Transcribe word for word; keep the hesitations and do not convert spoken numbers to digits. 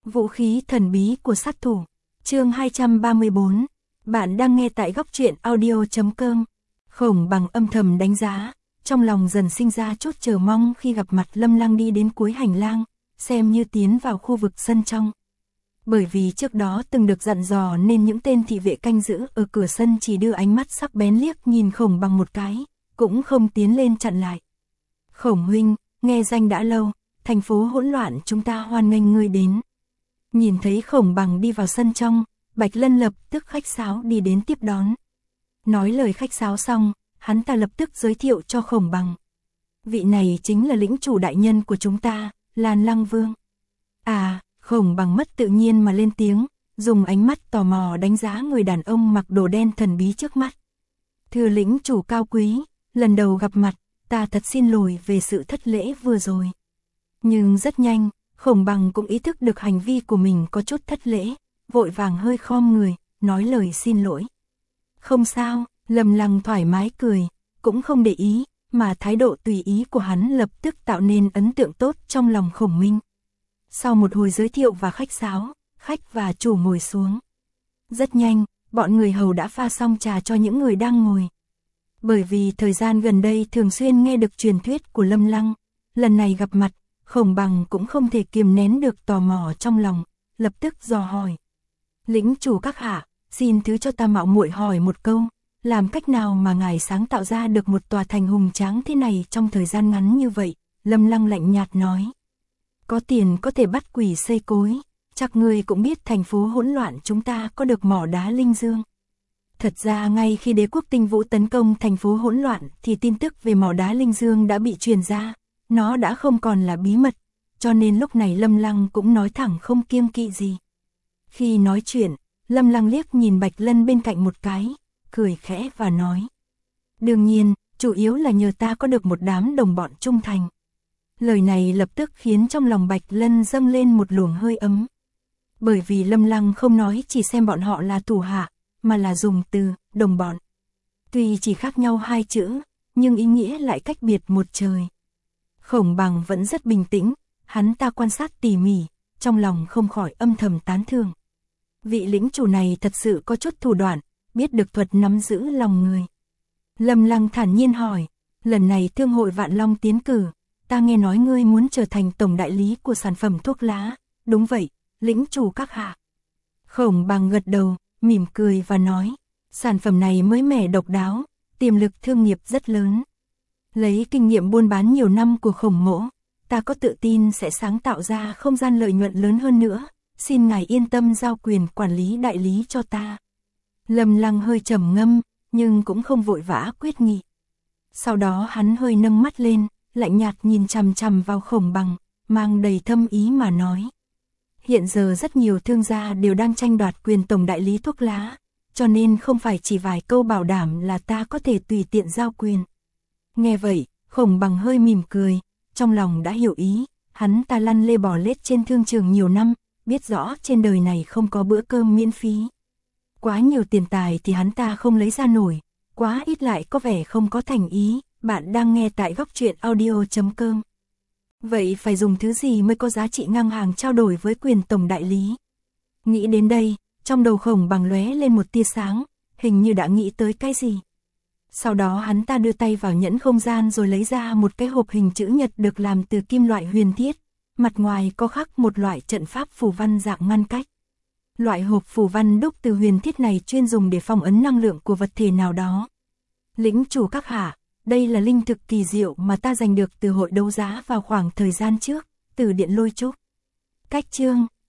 Vũ khí thần bí của sát thủ. Chương hai trăm ba mươi bốn. Bạn đang nghe tại góc truyện audio chấm com. Khổng Bằng âm thầm đánh giá, trong lòng dần sinh ra chút chờ mong khi gặp mặt Lâm Lăng đi đến cuối hành lang, xem như tiến vào khu vực sân trong. Bởi vì trước đó từng được dặn dò nên những tên thị vệ canh giữ ở cửa sân chỉ đưa ánh mắt sắc bén liếc nhìn Khổng Bằng một cái, cũng không tiến lên chặn lại. Khổng huynh, nghe danh đã lâu, thành phố hỗn loạn chúng ta hoan nghênh ngươi đến. Nhìn thấy Khổng Bằng đi vào sân trong, Bạch Lân lập tức khách sáo đi đến tiếp đón. Nói lời khách sáo xong, hắn ta lập tức giới thiệu cho Khổng Bằng. Vị này chính là lĩnh chủ đại nhân của chúng ta, Lan Lăng Vương. À, Khổng Bằng mất tự nhiên mà lên tiếng, dùng ánh mắt tò mò đánh giá người đàn ông mặc đồ đen thần bí trước mắt. Thưa lĩnh chủ cao quý, lần đầu gặp mặt, ta thật xin lỗi về sự thất lễ vừa rồi. Nhưng rất nhanh, Khổng Bằng cũng ý thức được hành vi của mình có chút thất lễ, vội vàng hơi khom người, nói lời xin lỗi. Không sao, Lâm Lăng thoải mái cười, cũng không để ý, mà thái độ tùy ý của hắn lập tức tạo nên ấn tượng tốt trong lòng Khổng Minh. Sau một hồi giới thiệu và khách sáo, khách và chủ ngồi xuống. Rất nhanh, bọn người hầu đã pha xong trà cho những người đang ngồi. Bởi vì thời gian gần đây thường xuyên nghe được truyền thuyết của Lâm Lăng, lần này gặp mặt, Khổng Bằng cũng không thể kiềm nén được tò mò trong lòng, lập tức dò hỏi. Lĩnh chủ các hạ, xin thứ cho ta mạo muội hỏi một câu, làm cách nào mà ngài sáng tạo ra được một tòa thành hùng tráng thế này trong thời gian ngắn như vậy? Lâm Lăng lạnh nhạt nói. Có tiền có thể bắt quỷ xây cối, chắc ngươi cũng biết thành phố hỗn loạn chúng ta có được mỏ đá linh dương. Thật ra ngay khi đế quốc Tinh Vũ tấn công thành phố hỗn loạn thì tin tức về mỏ đá linh dương đã bị truyền ra, nó đã không còn là bí mật, cho nên lúc này Lâm Lăng cũng nói thẳng không kiêng kỵ gì. Khi nói chuyện, Lâm Lăng liếc nhìn Bạch Lân bên cạnh một cái, cười khẽ và nói. Đương nhiên, chủ yếu là nhờ ta có được một đám đồng bọn trung thành. Lời này lập tức khiến trong lòng Bạch Lân dâng lên một luồng hơi ấm. Bởi vì Lâm Lăng không nói chỉ xem bọn họ là thủ hạ, mà là dùng từ đồng bọn. Tuy chỉ khác nhau hai chữ, nhưng ý nghĩa lại cách biệt một trời. Khổng Bằng vẫn rất bình tĩnh, hắn ta quan sát tỉ mỉ, trong lòng không khỏi âm thầm tán thưởng. Vị lĩnh chủ này thật sự có chút thủ đoạn, biết được thuật nắm giữ lòng người. Lâm Lăng thản nhiên hỏi, lần này thương hội Vạn Long tiến cử, ta nghe nói ngươi muốn trở thành tổng đại lý của sản phẩm thuốc lá, đúng vậy, lĩnh chủ các hạ. Khổng Bằng gật đầu, mỉm cười và nói, sản phẩm này mới mẻ độc đáo, tiềm lực thương nghiệp rất lớn. Lấy kinh nghiệm buôn bán nhiều năm của Khổng mỗ, ta có tự tin sẽ sáng tạo ra không gian lợi nhuận lớn hơn nữa, xin ngài yên tâm giao quyền quản lý đại lý cho ta. Lâm Lăng hơi trầm ngâm, nhưng cũng không vội vã quyết nghị. Sau đó hắn hơi nâng mắt lên, lạnh nhạt nhìn chằm chằm vào Khổng Bằng, mang đầy thâm ý mà nói. Hiện giờ rất nhiều thương gia đều đang tranh đoạt quyền tổng đại lý thuốc lá, cho nên không phải chỉ vài câu bảo đảm là ta có thể tùy tiện giao quyền. Nghe vậy, Khổng Bằng hơi mỉm cười, trong lòng đã hiểu ý, hắn ta lăn lê bò lết trên thương trường nhiều năm, biết rõ trên đời này không có bữa cơm miễn phí. Quá nhiều tiền tài thì hắn ta không lấy ra nổi, quá ít lại có vẻ không có thành ý. Bạn đang nghe tại góc truyện audio chấm com. Vậy phải dùng thứ gì mới có giá trị ngang hàng trao đổi với quyền tổng đại lý? Nghĩ đến đây, trong đầu Khổng Bằng lóe lên một tia sáng, hình như đã nghĩ tới cái gì. Sau đó hắn ta đưa tay vào nhẫn không gian rồi lấy ra một cái hộp hình chữ nhật được làm từ kim loại huyền thiết, mặt ngoài có khắc một loại trận pháp phù văn dạng ngăn cách. Loại hộp phù văn đúc từ huyền thiết này chuyên dùng để phong ấn năng lượng của vật thể nào đó. Lĩnh chủ các hạ, đây là linh thực kỳ diệu mà ta giành được từ hội đấu giá vào khoảng thời gian trước, từ Điện Lôi Trúc. Cách chương,